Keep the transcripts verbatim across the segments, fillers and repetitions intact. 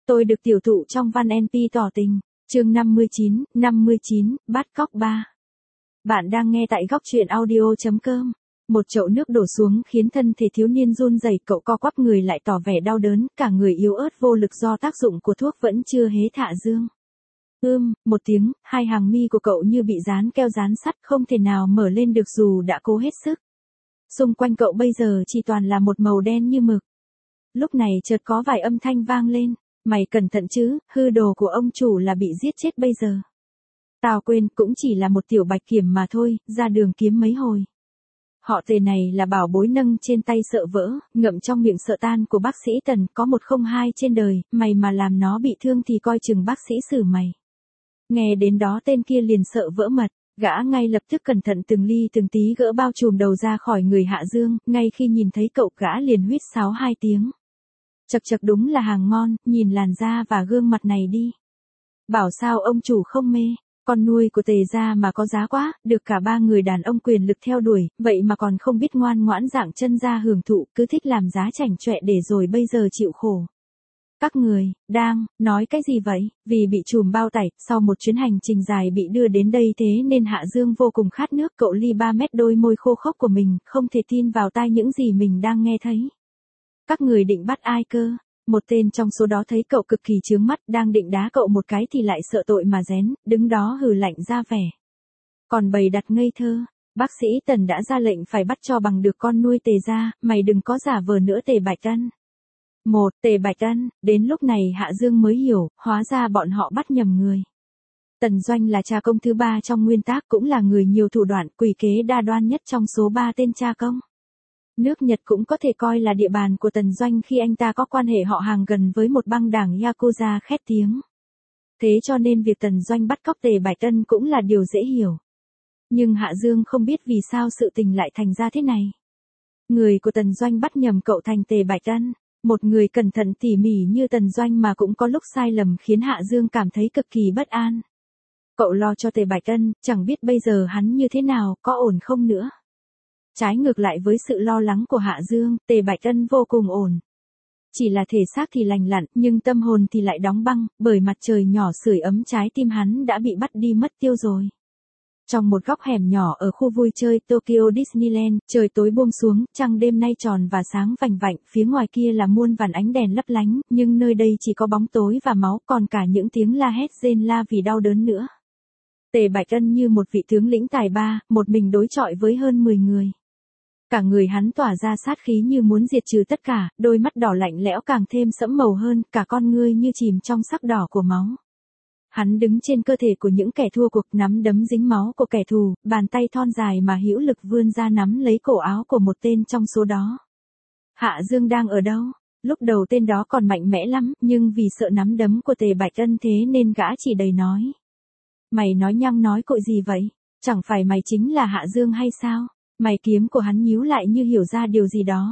Tôi được tiểu thụ trong văn en pê tỏ tình. Chương năm mươi chín, năm mươi chín, bắt cóc ba. Bạn đang nghe tại góc truyện audio chấm com. Một chậu nước đổ xuống khiến thân thể thiếu niên run rẩy, cậu co quắp người lại tỏ vẻ đau đớn, cả người yếu ớt vô lực do tác dụng của thuốc vẫn chưa hế hạ dương. Ưm, một tiếng, hai hàng mi của cậu như bị dán keo dán sắt, không thể nào mở lên được dù đã cố hết sức. Xung quanh cậu bây giờ chỉ toàn là một màu đen như mực. Lúc này chợt có vài âm thanh vang lên. Mày cẩn thận chứ, hư đồ của ông chủ là bị giết chết bây giờ. Tao quên, cũng chỉ là một tiểu bạch kiểm mà thôi, ra đường kiếm mấy hồi. Họ Tề này là bảo bối nâng trên tay sợ vỡ, ngậm trong miệng sợ tan của bác sĩ Tần, có một không hai trên đời, mày mà làm nó bị thương thì coi chừng bác sĩ xử mày. Nghe đến đó tên kia liền sợ vỡ mật, gã ngay lập tức cẩn thận từng ly từng tí gỡ bao trùm đầu ra khỏi người Hạ Dương, ngay khi nhìn thấy cậu gã liền huýt sáo hai tiếng. Chật chật, đúng là hàng ngon, nhìn làn da và gương mặt này đi. Bảo sao ông chủ không mê, con nuôi của Tề gia mà có giá quá, được cả ba người đàn ông quyền lực theo đuổi, vậy mà còn không biết ngoan ngoãn dạng chân ra hưởng thụ, cứ thích làm giá chảnh chọe để rồi bây giờ chịu khổ. Các người, đang, nói cái gì vậy? Vì bị trùm bao tải, sau một chuyến hành trình dài bị đưa đến đây thế nên Hạ Dương vô cùng khát nước, cậu ly ba mét đôi môi khô khốc của mình, không thể tin vào tai những gì mình đang nghe thấy. Các người định bắt ai cơ? Một tên trong số đó thấy cậu cực kỳ chướng mắt, đang định đá cậu một cái thì lại sợ tội mà rén, đứng đó hừ lạnh ra vẻ. Còn bày đặt ngây thơ, bác sĩ Tần đã ra lệnh phải bắt cho bằng được con nuôi Tề gia, mày đừng có giả vờ nữa Tề Bạch Ân. Một, Tề Bạch Ân, đến lúc này Hạ Dương mới hiểu, hóa ra bọn họ bắt nhầm người. Tần Doanh là cha công thứ ba trong nguyên tác, cũng là người nhiều thủ đoạn, quỷ kế đa đoan nhất trong số ba tên cha công. Nước Nhật cũng có thể coi là địa bàn của Tần Doanh khi anh ta có quan hệ họ hàng gần với một băng đảng Yakuza khét tiếng. Thế cho nên việc Tần Doanh bắt cóc Tề Bạch Ân cũng là điều dễ hiểu. Nhưng Hạ Dương không biết vì sao sự tình lại thành ra thế này. Người của Tần Doanh bắt nhầm cậu thành Tề Bạch Ân. Một người cẩn thận tỉ mỉ như Tần Doanh mà cũng có lúc sai lầm khiến Hạ Dương cảm thấy cực kỳ bất an. Cậu lo cho Tề Bạch Ân, chẳng biết bây giờ hắn như thế nào, có ổn không nữa. Trái ngược lại với sự lo lắng của Hạ Dương, Tề Bạch Ân vô cùng ổn. Chỉ là thể xác thì lành lặn, nhưng tâm hồn thì lại đóng băng, bởi mặt trời nhỏ sưởi ấm trái tim hắn đã bị bắt đi mất tiêu rồi. Trong một góc hẻm nhỏ ở khu vui chơi Tokyo Disneyland, trời tối buông xuống, trăng đêm nay tròn và sáng vành vạnh, phía ngoài kia là muôn vàn ánh đèn lấp lánh, nhưng nơi đây chỉ có bóng tối và máu, còn cả những tiếng la hét rên la vì đau đớn nữa. Tề Bạch Ân như một vị tướng lĩnh tài ba, một mình đối chọi với hơn mười người. Cả người hắn tỏa ra sát khí như muốn diệt trừ tất cả, đôi mắt đỏ lạnh lẽo càng thêm sẫm màu hơn, cả con ngươi như chìm trong sắc đỏ của máu. Hắn đứng trên cơ thể của những kẻ thua cuộc, nắm đấm dính máu của kẻ thù, bàn tay thon dài mà hữu lực vươn ra nắm lấy cổ áo của một tên trong số đó. Hạ Dương đang ở đâu? Lúc đầu tên đó còn mạnh mẽ lắm, nhưng vì sợ nắm đấm của Tề Bạch Ân thế nên gã chỉ đầy nói. Mày nói nhăng nói cội gì vậy? Chẳng phải mày chính là Hạ Dương hay sao? Mày kiếm của hắn nhíu lại như hiểu ra điều gì đó.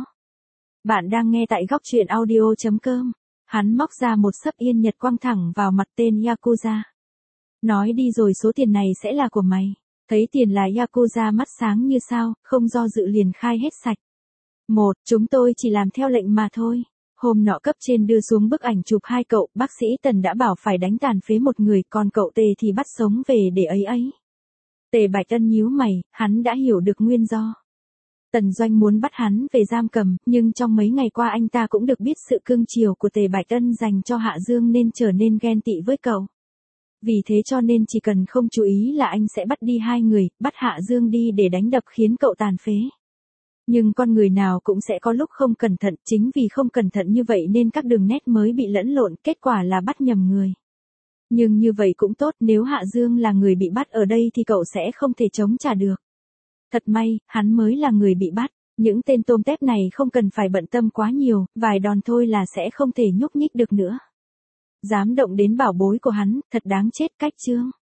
Bạn đang nghe tại góc truyện audio chấm com. Hắn móc ra một xấp yên nhật quăng thẳng vào mặt tên Yakuza. Nói đi rồi, số tiền này sẽ là của mày. Thấy tiền là Yakuza mắt sáng như sao, không do dự liền khai hết sạch. Một, chúng tôi chỉ làm theo lệnh mà thôi. Hôm nọ cấp trên đưa xuống bức ảnh chụp hai cậu, bác sĩ Tần đã bảo phải đánh tàn phế một người, còn cậu Tề thì bắt sống về để ấy ấy. Tề Bạch Ân nhíu mày, hắn đã hiểu được nguyên do. Tần Doanh muốn bắt hắn về giam cầm, nhưng trong mấy ngày qua anh ta cũng được biết sự cưng chiều của Tề Bạch Ân dành cho Hạ Dương nên trở nên ghen tị với cậu. Vì thế cho nên chỉ cần không chú ý là anh sẽ bắt đi hai người, bắt Hạ Dương đi để đánh đập khiến cậu tàn phế. Nhưng con người nào cũng sẽ có lúc không cẩn thận, chính vì không cẩn thận như vậy nên các đường nét mới bị lẫn lộn, kết quả là bắt nhầm người. Nhưng như vậy cũng tốt, nếu Hạ Dương là người bị bắt ở đây thì cậu sẽ không thể chống trả được. Thật may, hắn mới là người bị bắt, những tên tôm tép này không cần phải bận tâm quá nhiều, vài đòn thôi là sẽ không thể nhúc nhích được nữa. Dám động đến bảo bối của hắn, thật đáng chết cách chương.